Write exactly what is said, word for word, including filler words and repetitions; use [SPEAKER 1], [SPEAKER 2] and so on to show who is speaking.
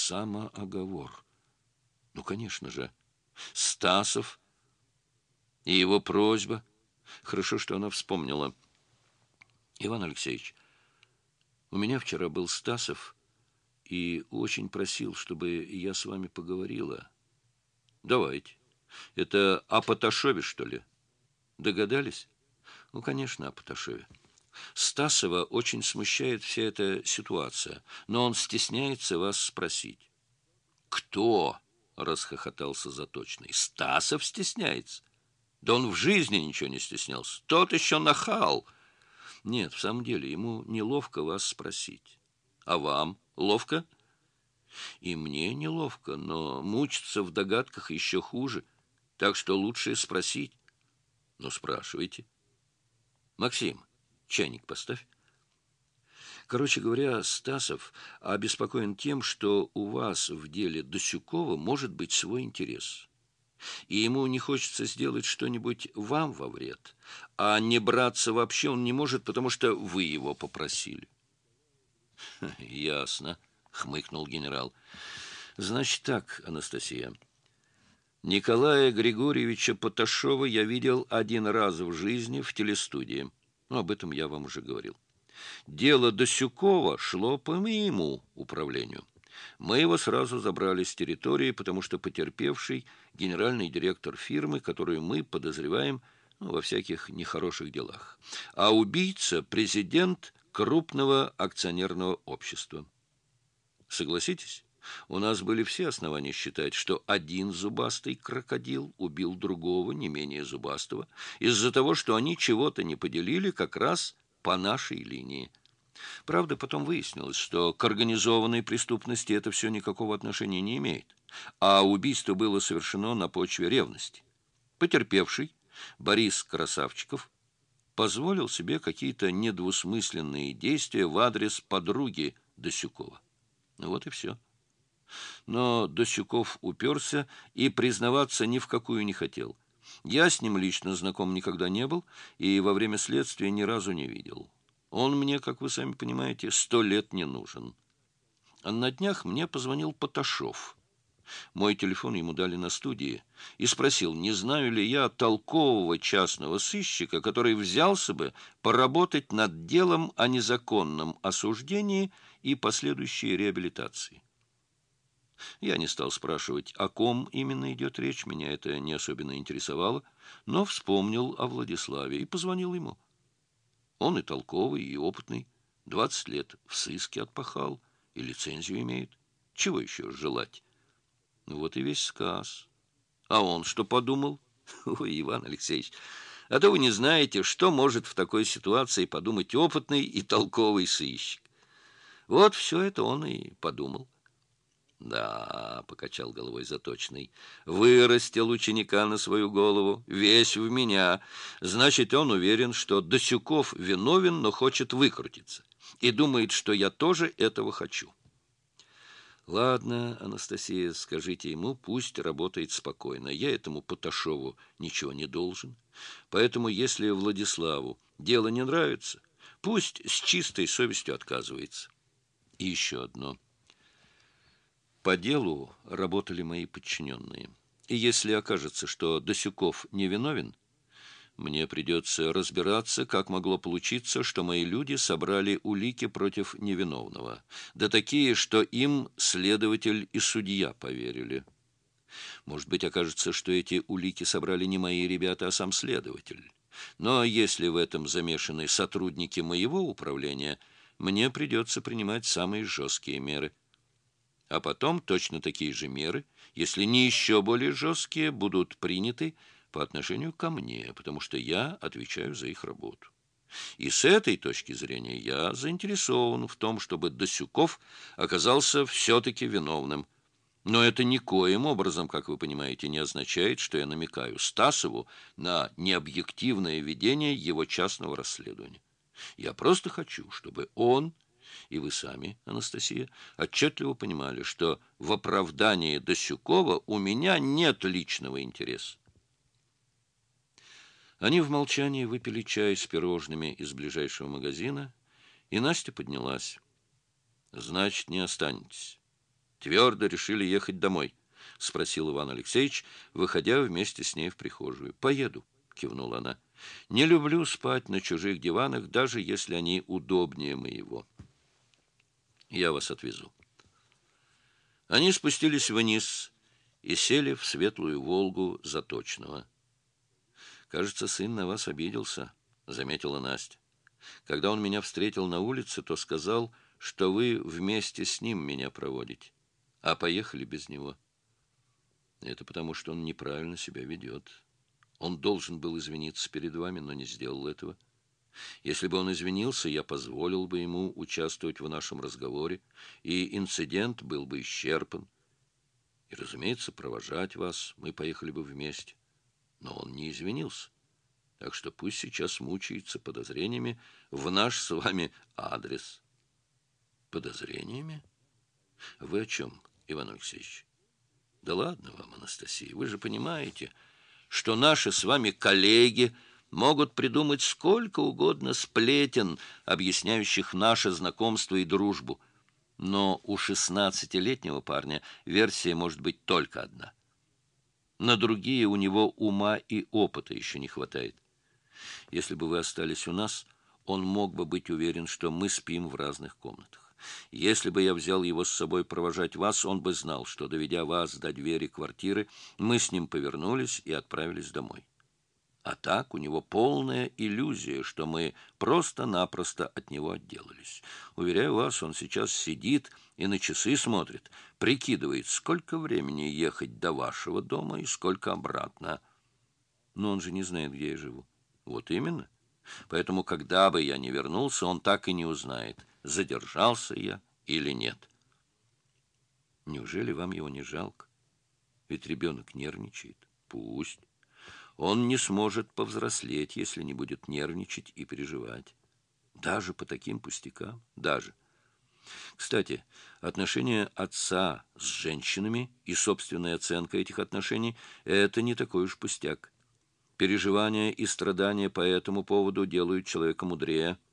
[SPEAKER 1] самооговор. Ну, конечно же, Стасов и его просьба. Хорошо, что она вспомнила. Иван Алексеевич, у меня вчера был Стасов и очень просил, чтобы я с вами поговорила. Давайте. Это о Поташове, что ли? Догадались? Ну, конечно, о Поташове. Стасова очень смущает вся эта ситуация, но он стесняется вас спросить. «Кто?» — расхохотался Заточный. «Стасов стесняется? Да он в жизни ничего не стеснялся. Тот еще нахал!» «Нет, в самом деле, ему неловко вас спросить. А вам ловко?» «И мне неловко, но мучиться в догадках еще хуже, так что лучше спросить». «Ну, спрашивайте». «Максим, чайник поставь». Короче говоря, Стасов обеспокоен тем, что у вас в деле Досюкова может быть свой интерес. И ему не хочется сделать что-нибудь вам во вред, а не браться вообще он не может, потому что вы его попросили. — Ясно, — хмыкнул генерал. — Значит так, Анастасия. Николая Григорьевича Поташова я видел один раз в жизни в телестудии. Ну, об этом я вам уже говорил. Дело Досюкова шло по моему управлению. Мы его сразу забрали с территории, потому что потерпевший генеральный директор фирмы, которую мы подозреваем, ну, во всяких нехороших делах. А убийца – президент крупного акционерного общества. Согласитесь? У нас были все основания считать, что один зубастый крокодил убил другого, не менее зубастого, из-за того, что они чего-то не поделили как раз по нашей линии. Правда, потом выяснилось, что к организованной преступности это все никакого отношения не имеет, а убийство было совершено на почве ревности. Потерпевший, Борис Красавчиков, позволил себе какие-то недвусмысленные действия в адрес подруги Досюкова. Вот и все. Но Досюков уперся и признаваться ни в какую не хотел. Я с ним лично знаком никогда не был и во время следствия ни разу не видел. Он мне, как вы сами понимаете, сто лет не нужен. А на днях мне позвонил Поташов. Мой телефон ему дали на студии. И спросил, не знаю ли я толкового частного сыщика, который взялся бы поработать над делом о незаконном осуждении и последующей реабилитации. Я не стал спрашивать, о ком именно идет речь, меня это не особенно интересовало, но вспомнил о Владиславе и позвонил ему. Он и толковый, и опытный, двадцать лет в сыске отпахал, и лицензию имеет. Чего еще желать? Вот и весь сказ. А он что подумал? Ой, Иван Алексеевич, а то вы не знаете, что может в такой ситуации подумать опытный и толковый сыщик. Вот все это он и подумал. «Да», — покачал головой Заточный, — «вырастил ученика на свою голову, весь в меня. Значит, он уверен, что Досюков виновен, но хочет выкрутиться, и думает, что я тоже этого хочу». «Ладно, Анастасия, скажите ему, пусть работает спокойно. Я этому Поташову ничего не должен. Поэтому, если Владиславу дело не нравится, пусть с чистой совестью отказывается. И еще одно». По делу работали мои подчиненные. И если окажется, что Досюков невиновен, мне придется разбираться, как могло получиться, что мои люди собрали улики против невиновного. Да такие, что им следователь и судья поверили. Может быть, окажется, что эти улики собрали не мои ребята, а сам следователь. Но если в этом замешаны сотрудники моего управления, мне придется принимать самые жесткие меры. А потом точно такие же меры, если не еще более жесткие, будут приняты по отношению ко мне, потому что я отвечаю за их работу. И с этой точки зрения я заинтересован в том, чтобы Досюков оказался все-таки виновным. Но это никоим образом, как вы понимаете, не означает, что я намекаю Стасову на необъективное ведение его частного расследования. Я просто хочу, чтобы он... И вы сами, Анастасия, отчетливо понимали, что в оправдании Досюкова у меня нет личного интереса. Они в молчании выпили чай с пирожными из ближайшего магазина, и Настя поднялась. «Значит, не останетесь». твердо решили ехать домой? — спросил Иван Алексеевич, выходя вместе с ней в прихожую. — Поеду, — кивнула она. — Не люблю спать на чужих диванах, даже если они удобнее моего. Я вас отвезу. Они спустились вниз и сели в светлую «Волгу» Заточного. — Кажется, сын на вас обиделся, — заметила Настя. Когда он меня встретил на улице, то сказал, что вы вместе с ним меня проводите, а поехали без него. Это потому, что он неправильно себя ведет. Он должен был извиниться перед вами, но не сделал этого. Если бы он извинился, я позволил бы ему участвовать в нашем разговоре, и инцидент был бы исчерпан. И, разумеется, провожать вас мы поехали бы вместе. Но он не извинился. Так что пусть сейчас мучается подозрениями в наш с вами адрес. Подозрениями? Вы о чем, Иван Алексеевич? Да ладно вам, Анастасия, вы же понимаете, что наши с вами коллеги могут придумать сколько угодно сплетен, объясняющих наше знакомство и дружбу. Но у шестнадцатилетнего парня версия может быть только одна. На другие у него ума и опыта еще не хватает. Если бы вы остались у нас, он мог бы быть уверен, что мы спим в разных комнатах. Если бы я взял его с собой провожать вас, он бы знал, что, доведя вас до двери квартиры, мы с ним повернулись и отправились домой. А так у него полная иллюзия, что мы просто-напросто от него отделались. Уверяю вас, он сейчас сидит и на часы смотрит, прикидывает, сколько времени ехать до вашего дома и сколько обратно. Но он же не знает, где я живу. Вот именно. Поэтому, когда бы я не вернулся, он так и не узнает, задержался я или нет. Неужели вам его не жалко? Ведь ребенок нервничает. Пусть. Он не сможет повзрослеть, если не будет нервничать и переживать. Даже по таким пустякам. Даже. Кстати, отношения отца с женщинами и собственная оценка этих отношений – это не такой уж пустяк. Переживания и страдания по этому поводу делают человека мудрее.